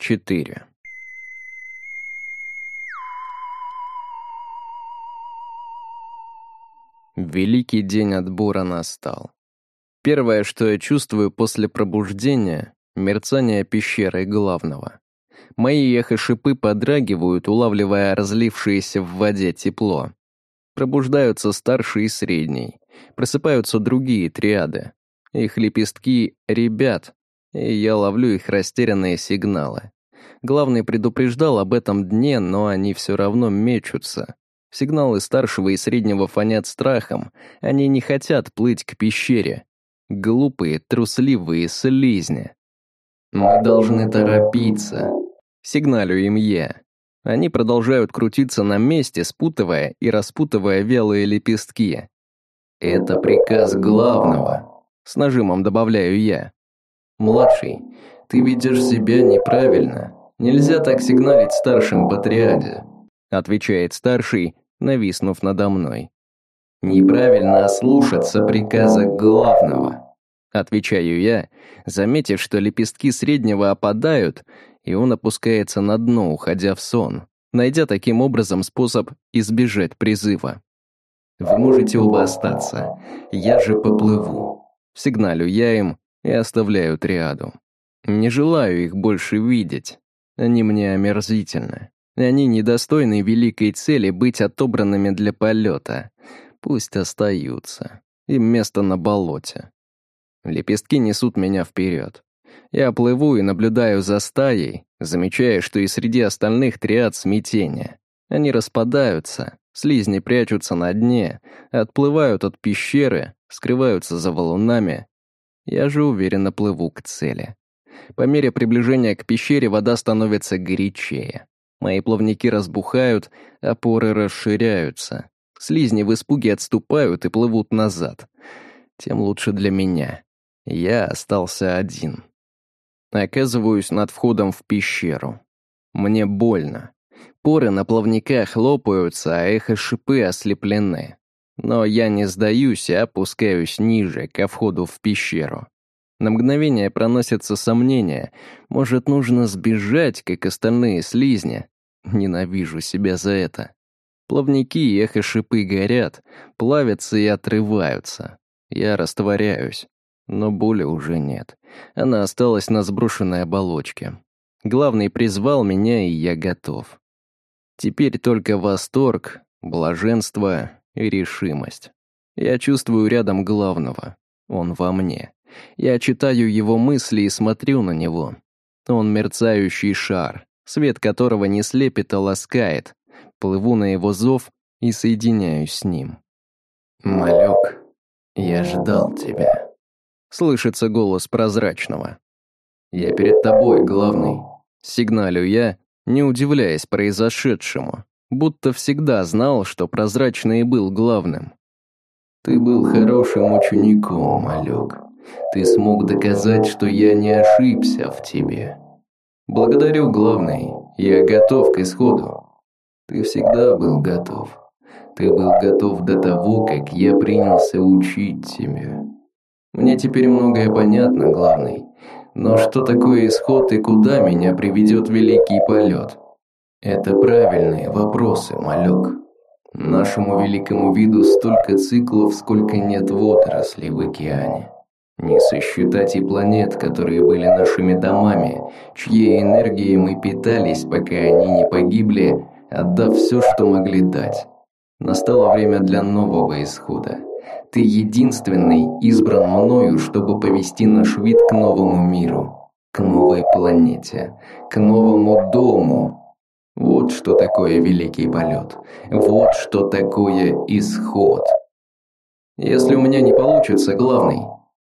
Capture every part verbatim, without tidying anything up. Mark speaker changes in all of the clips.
Speaker 1: четыре. Великий день отбора настал. Первое, что я чувствую после пробуждения — мерцание пещеры главного. Мои эхо-шипы подрагивают, улавливая разлившееся в воде тепло. Пробуждаются старший и средний. Просыпаются другие триады. Их лепестки — ребят, и я ловлю их растерянные сигналы. Главный предупреждал об этом дне, но они все равно мечутся. Сигналы старшего и среднего фонят страхом. Они не хотят плыть к пещере. Глупые, трусливые слизни. «Мы должны торопиться», — сигналю им я. Они продолжают крутиться на месте, спутывая и распутывая вялые лепестки. «Это приказ главного», — с нажимом добавляю я. «Младший, ты ведешь себя неправильно. Нельзя так сигналить старшим по триаде», — отвечает старший, нависнув надо мной. «Неправильно ослушаться приказа главного», — отвечаю я, заметив, что лепестки среднего опадают, и он опускается на дно, уходя в сон, найдя таким образом способ избежать призыва. «Вы можете оба остаться, я же поплыву», — сигналю я им и оставляю триаду. Не желаю их больше видеть, они мне омерзительны. Они недостойны великой цели быть отобранными для полета. Пусть остаются. Им место на болоте. Лепестки несут меня вперед. Я плыву и наблюдаю за стаей, замечая, что и среди остальных триад смятение. Они распадаются, слизни прячутся на дне, отплывают от пещеры, скрываются за валунами. Я же уверенно плыву к цели. По мере приближения к пещере вода становится горячее. Мои плавники разбухают, а поры расширяются. Слизни в испуге отступают и плывут назад. Тем лучше для меня. Я остался один. Оказываюсь над входом в пещеру. Мне больно. Поры на плавниках лопаются, а эхо-шипы ослеплены. Но я не сдаюсь и опускаюсь ниже, ко входу в пещеру. На мгновение проносятся сомнения. Может, нужно сбежать, как остальные слизни? Ненавижу себя за это. Плавники и эхо-шипы горят, плавятся и отрываются. Я растворяюсь, но боли уже нет. Она осталась на сброшенной оболочке. Главный призвал меня, и я готов. Теперь только восторг, блаженство и решимость. Я чувствую рядом главного. Он во мне. Я читаю его мысли и смотрю на него. Он мерцающий шар, свет которого не слепит, а ласкает. Плыву на его зов и соединяюсь с ним. «Малек, я ждал тебя», — слышится голос прозрачного. «Я перед тобой, главный», — сигналю я, не удивляясь произошедшему, будто всегда знал, что прозрачный был главным. «Ты был хорошим учеником, малек. Ты смог доказать, что я не ошибся в тебе. Благодарю, главный, я готов к исходу». «Ты всегда был готов. Ты был готов до того, как я принялся учить тебя. Мне теперь многое понятно, главный. Но что такое исход и куда меня приведет великий полет? Это правильные вопросы, малек. Нашему великому виду столько циклов, сколько нет водорослей в океане. Не сосчитать и планет, которые были нашими домами, чьей энергией мы питались, пока они не погибли, отдав все, что могли дать. Настало время для нового исхода. Ты единственный избран мною, чтобы повести наш вид к новому миру, к новой планете, к новому дому. Вот что такое великий полет. Вот что такое исход. Если у меня не получится, главный,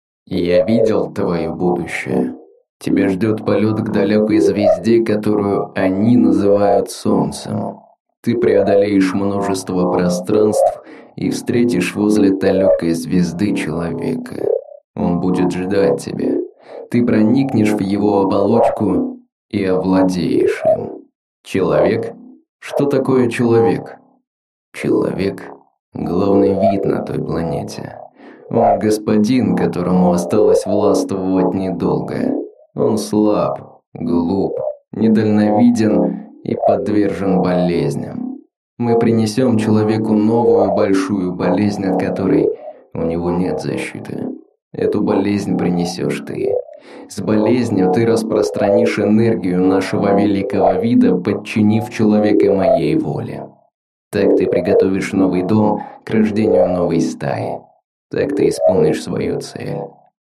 Speaker 1: я видел твое будущее. Тебя ждет полет к далекой звезде, которую они называют Солнцем. Ты преодолеешь множество пространств и встретишь возле далекой звезды человека. Он будет ждать тебя. Ты проникнешь в его оболочку и овладеешь им. Человек? Что такое человек? Человек – главный вид на той планете. Он господин, которому осталось властвовать недолго. Он слаб, глуп, недальновиден и подвержен болезням. Мы принесем человеку новую большую болезнь, от которой у него нет защиты. Эту болезнь принесешь ты. С болезнью ты распространишь энергию нашего великого вида, подчинив человека моей воле. Так ты приготовишь новый дом к рождению новой стаи. Так ты исполнишь свою цель.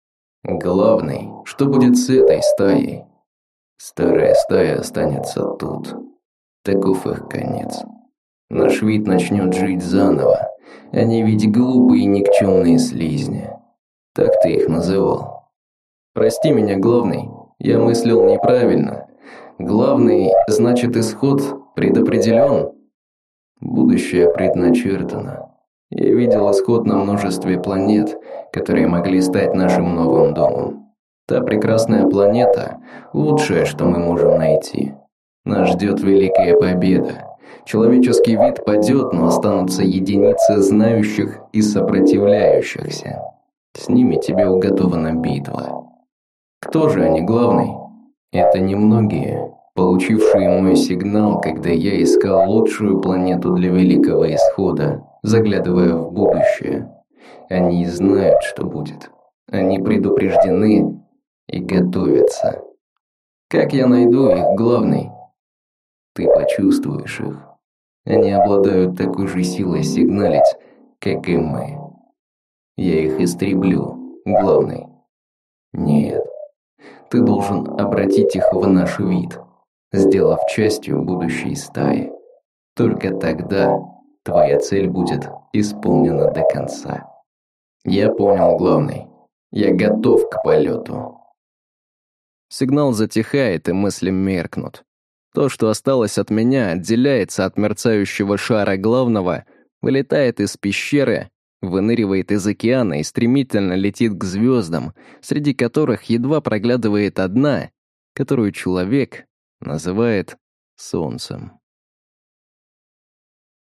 Speaker 1: Главный, что будет с этой стаей? Старая стая останется тут. Таков их конец. Наш вид начнет жить заново. Они ведь глупые никчемные слизни. Так ты их называл. Прости меня, главный, я мыслил неправильно. Главный, значит, исход предопределен. Будущее предначертано. Я видел исход на множестве планет, которые могли стать нашим новым домом. Та прекрасная планета – лучшее, что мы можем найти. Нас ждет великая победа. Человеческий вид падет, но останутся единицы знающих и сопротивляющихся. С ними тебе уготована битва. Кто же они, главный? Это немногие, получившие мой сигнал, когда я искал лучшую планету для великого исхода, заглядывая в будущее. Они знают, что будет. Они предупреждены и готовятся. Как я найду их, главный? Ты почувствуешь их. Они обладают такой же силой сигналить, как и мы. Я их истреблю, главный. Нет. Ты должен обратить их в наш вид, сделав частью будущей стаи. Только тогда твоя цель будет исполнена до конца. Я понял, главный. Я готов к полету. Сигнал затихает, и мысли меркнут. То, что осталось от меня, отделяется от мерцающего шара главного, вылетает из пещеры, выныривает из океана и стремительно летит к звездам, среди которых едва проглядывает одна, которую человек называет Солнцем.